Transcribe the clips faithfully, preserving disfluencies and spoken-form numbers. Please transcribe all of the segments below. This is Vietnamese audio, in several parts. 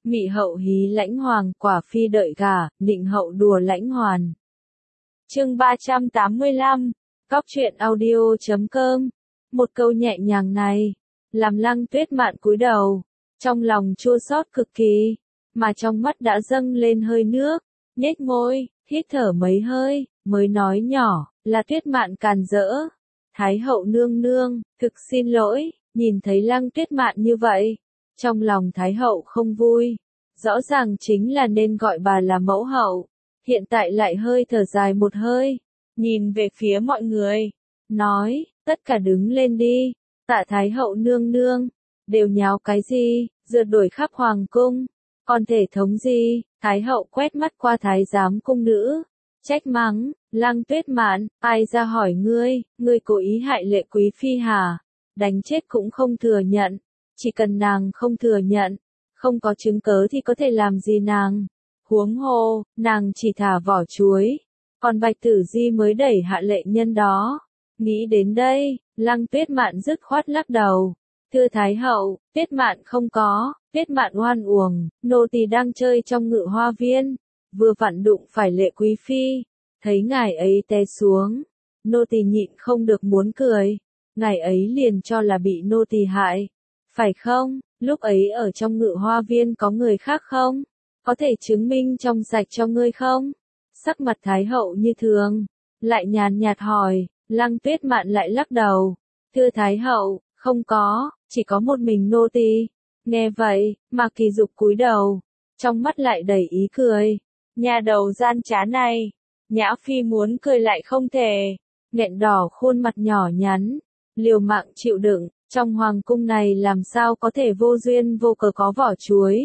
Mị hậu hí lãnh hoàng, quả phi đợi gả, nịnh hậu đùa lãnh hoàn. Chương ba trăm tám mươi lăm, Cóc truyện audio chấm com. Một câu nhẹ nhàng này, làm Lăng Tuyết Mạn cúi đầu, trong lòng chua xót cực kỳ, mà trong mắt đã dâng lên hơi nước, nhếch môi, hít thở mấy hơi, mới nói nhỏ, là Tuyết Mạn càn rỡ. Thái hậu nương nương, thực xin lỗi, nhìn thấy Lăng Tuyết Mạn như vậy, trong lòng Thái hậu không vui, rõ ràng chính là nên gọi bà là mẫu hậu, hiện tại lại hơi thở dài một hơi, nhìn về phía mọi người, nói, tất cả đứng lên đi, tạ Thái hậu nương nương, đều nháo cái gì, rượt đuổi khắp hoàng cung, còn thể thống gì, Thái hậu quét mắt qua thái giám cung nữ, trách mắng, Lăng Tuyết Mạn, ai ra hỏi ngươi, ngươi cố ý hại Lệ Quý Phi hả, đánh chết cũng không thừa nhận, chỉ cần nàng không thừa nhận, không có chứng cớ thì có thể làm gì nàng, huống hồ, nàng chỉ thả vỏ chuối, còn Bạch Tử Di mới đẩy hạ lệ nhân đó. Nghĩ đến đây, Lăng Tuyết Mạn dứt khoát lắc đầu. Thưa Thái hậu, Tuyết Mạn không có, Tuyết Mạn oan uổng, nô tỳ đang chơi trong ngự hoa viên, vừa vặn đụng phải Lệ Quý Phi, thấy ngài ấy té xuống, nô tỳ nhịn không được muốn cười, ngài ấy liền cho là bị nô tỳ hại, phải không? Lúc ấy ở trong ngự hoa viên có người khác không? Có thể chứng minh trong sạch cho ngươi không? Sắc mặt Thái hậu như thường, lại nhàn nhạt hỏi, Lăng Tuyết Mạn lại lắc đầu. Thưa Thái hậu, không có, chỉ có một mình nô tỳ. Nghe vậy, Mạc Kỳ Dục cúi đầu, trong mắt lại đầy ý cười. Nhà đầu gian trá này, Nhã Phi muốn cười lại không thể, nghẹn đỏ khuôn mặt nhỏ nhắn, liều mạng chịu đựng, trong hoàng cung này làm sao có thể vô duyên vô cớ có vỏ chuối.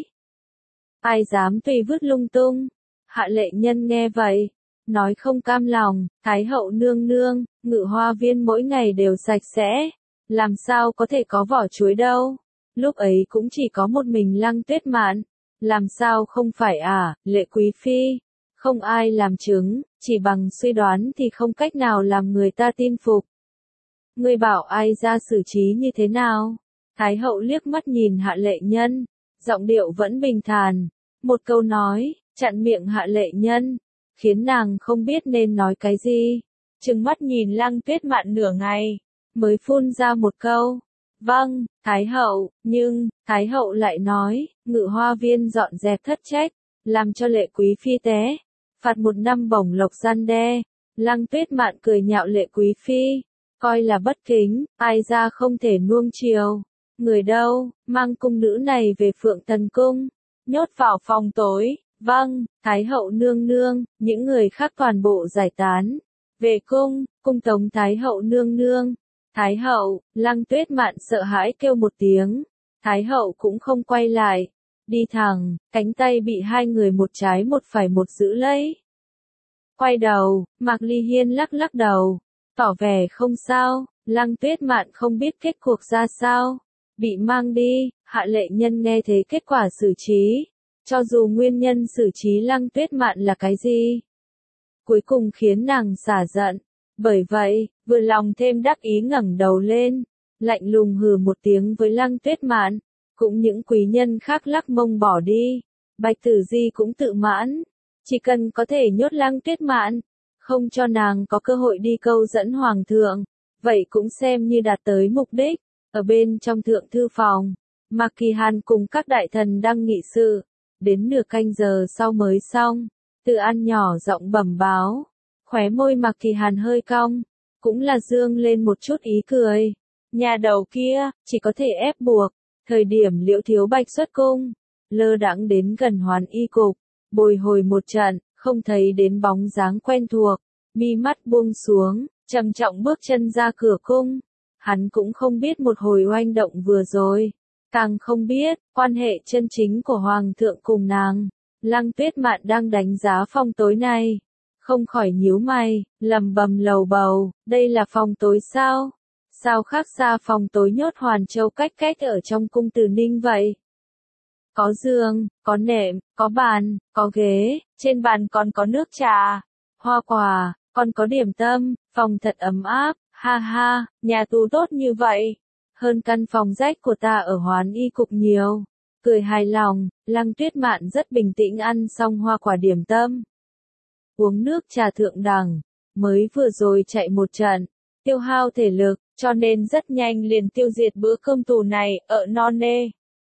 Ai dám tùy vứt lung tung. Hạ lệ nhân nghe vậy, nói không cam lòng, Thái hậu nương nương, ngự hoa viên mỗi ngày đều sạch sẽ, làm sao có thể có vỏ chuối đâu. Lúc ấy cũng chỉ có một mình Lăng Tuyết Mạn, làm sao không phải à, Lệ Quý Phi, không ai làm chứng, chỉ bằng suy đoán thì không cách nào làm người ta tin phục. Ngươi bảo ai ra xử trí như thế nào? Thái hậu liếc mắt nhìn hạ lệ nhân, giọng điệu vẫn bình thản, một câu nói, chặn miệng hạ lệ nhân, khiến nàng không biết nên nói cái gì, trừng mắt nhìn Lăng Tuyết Mạn nửa ngày, mới phun ra một câu, vâng, Thái hậu, nhưng, Thái hậu lại nói, ngự hoa viên dọn dẹp thất trách, làm cho Lệ Quý Phi té, phạt một năm bổng lộc gian đe. Lăng Tuyết Mạn cười nhạo Lệ Quý Phi, coi là bất kính, ai ra không thể nuông chiều, người đâu, mang cung nữ này về Phượng Thần Cung, nhốt vào phòng tối, vâng, Thái hậu nương nương, những người khác toàn bộ giải tán, về cung, cung tống Thái hậu nương nương. Thái hậu, Lăng Tuyết Mạn sợ hãi kêu một tiếng, Thái hậu cũng không quay lại, đi thẳng, cánh tay bị hai người một trái một phải một giữ lấy. Quay đầu, Mạc Ly Hiên lắc lắc đầu, tỏ vẻ không sao, Lăng Tuyết Mạn không biết kết cuộc ra sao, bị mang đi, hạ lệ nhân nghe thấy kết quả xử trí, cho dù nguyên nhân xử trí Lăng Tuyết Mạn là cái gì, cuối cùng khiến nàng xả giận, bởi vậy, vừa lòng thêm đắc ý ngẩng đầu lên, lạnh lùng hừ một tiếng với Lăng Tuyết Mạn, cũng những quý nhân khác lắc mông bỏ đi, Bạch Tử Di cũng tự mãn, chỉ cần có thể nhốt Lăng Tuyết Mạn, không cho nàng có cơ hội đi câu dẫn hoàng thượng, vậy cũng xem như đạt tới mục đích. Ở bên trong thượng thư phòng, Mạc Kỳ Hàn cùng các đại thần đang nghị sự, đến nửa canh giờ sau mới xong, Từ An nhỏ giọng bẩm báo, khóe môi Mạc Kỳ Hàn hơi cong, cũng là dương lên một chút ý cười, nhà đầu kia, chỉ có thể ép buộc, thời điểm Liễu Thiếu Bạch xuất cung, lơ đãng đến gần Hoàn Y cục, bồi hồi một trận, không thấy đến bóng dáng quen thuộc, mi mắt buông xuống, trầm trọng bước chân ra cửa cung. Hắn cũng không biết một hồi oanh động vừa rồi, càng không biết, quan hệ chân chính của Hoàng thượng cùng nàng. Lăng Tuyết Mạn đang đánh giá phòng tối này, không khỏi nhíu mày, lầm bầm lầu bầu, đây là phòng tối sao? Sao khác xa phòng tối nhốt Hoàn Châu cách cách ở trong cung Từ Ninh vậy? Có giường, có nệm, có bàn, có ghế, trên bàn còn có nước trà, hoa quả, còn có điểm tâm, phòng thật ấm áp. Ha ha, nhà tù tốt như vậy, hơn căn phòng rách của ta ở Hoán Y cục nhiều. Cười hài lòng, Lăng Tuyết Mạn rất bình tĩnh ăn xong hoa quả điểm tâm. Uống nước trà thượng đẳng, mới vừa rồi chạy một trận, tiêu hao thể lực, cho nên rất nhanh liền tiêu diệt bữa cơm tù này, ở no nê.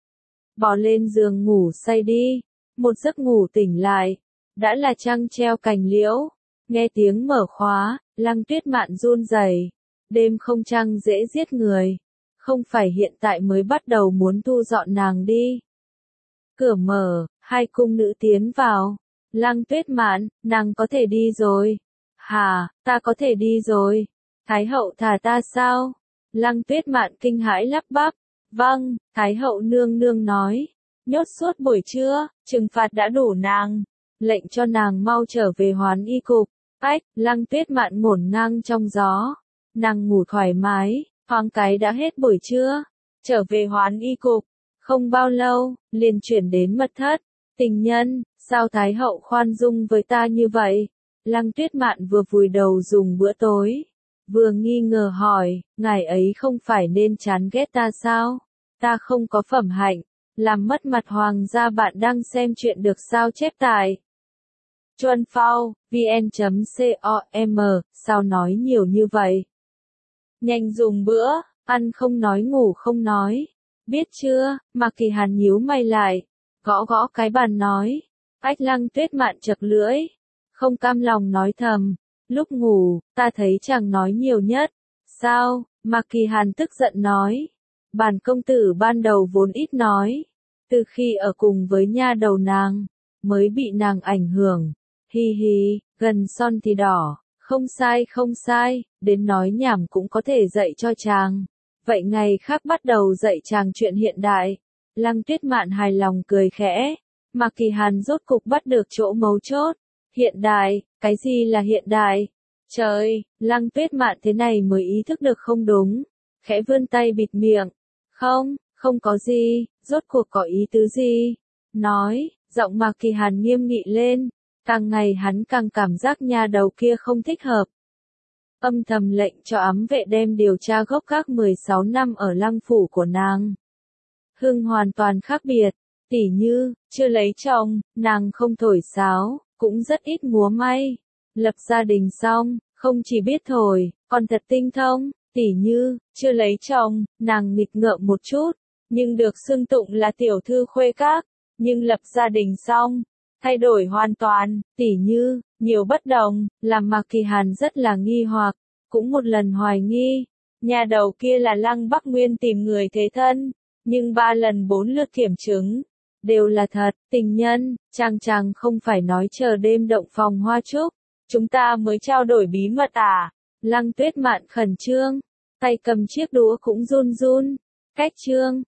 Bò lên giường ngủ say đi, một giấc ngủ tỉnh lại, đã là trăng treo cành liễu, nghe tiếng mở khóa, Lăng Tuyết Mạn run rẩy, đêm không trăng dễ giết người, không phải hiện tại mới bắt đầu muốn thu dọn nàng đi. Cửa mở, hai cung nữ tiến vào, Lăng Tuyết Mạn, nàng có thể đi rồi. Hà, ta có thể đi rồi. Thái hậu thả ta sao? Lăng Tuyết Mạn kinh hãi lắp bắp. Vâng, Thái hậu nương nương nói. Nhốt suốt buổi trưa, trừng phạt đã đủ nàng. Lệnh cho nàng mau trở về Hoán Y cục. Ách, Lăng Tuyết Mạn ngổn ngang trong gió. Nàng ngủ thoải mái, thoáng cái đã hết buổi trưa. Trở về Hoán Y cục. Không bao lâu, liền chuyển đến mật thất. Tình nhân, sao Thái hậu khoan dung với ta như vậy? Lăng Tuyết Mạn vừa vùi đầu dùng bữa tối, vừa nghi ngờ hỏi, ngài ấy không phải nên chán ghét ta sao? Ta không có phẩm hạnh, làm mất mặt hoàng gia. Bạn đang xem chuyện được sao chép tại chuan phao vn chấm com, sao nói nhiều như vậy? Nhanh dùng bữa, ăn không nói ngủ không nói. Biết chưa? Mạc Kỳ Hàn nhíu mày lại, gõ gõ cái bàn nói. Ách, Lăng Tuyết Mạn chật lưỡi, không cam lòng nói thầm. Lúc ngủ, ta thấy chàng nói nhiều nhất. Sao? Mạc Kỳ Hàn tức giận nói. Bản công tử ban đầu vốn ít nói. Từ khi ở cùng với nha đầu nàng, mới bị nàng ảnh hưởng. Hi hi, gần son thì đỏ. Không sai không sai, đến nói nhảm cũng có thể dạy cho chàng. Vậy ngày khác bắt đầu dạy chàng chuyện hiện đại. Lăng Tuyết Mạn hài lòng cười khẽ. Mạc Kỳ Hàn rốt cục bắt được chỗ mấu chốt. Hiện đại, cái gì là hiện đại? Trời, Lăng Tuyết Mạn thế này mới ý thức được không đúng. Khẽ vươn tay bịt miệng. Không, không có gì, rốt cuộc có ý tứ gì? Nói, giọng Mạc Kỳ Hàn nghiêm nghị lên. Càng ngày hắn càng cảm giác nha đầu kia không thích hợp. Âm thầm lệnh cho ám vệ đem điều tra gốc gác mười sáu năm ở lăng phủ của nàng. Hưng hoàn toàn khác biệt, tỉ như, chưa lấy chồng, nàng không thổi sáo, cũng rất ít múa may. Lập gia đình xong, không chỉ biết thổi, còn thật tinh thông, tỉ như, chưa lấy chồng, nàng nghịch ngợm một chút, nhưng được xưng tụng là tiểu thư khuê các, nhưng lập gia đình xong, thay đổi hoàn toàn, tỉ như, nhiều bất đồng, làm Mạc Kỳ Hàn rất là nghi hoặc, cũng một lần hoài nghi, nhà đầu kia là Lăng Bắc Nguyên tìm người thế thân, nhưng ba lần bốn lượt kiểm chứng, đều là thật. Tình nhân, chàng chàng không phải nói chờ đêm động phòng hoa trúc, chúng ta mới trao đổi bí mật à? Lăng Tuyết Mạn khẩn trương, tay cầm chiếc đũa cũng run run, cách trương,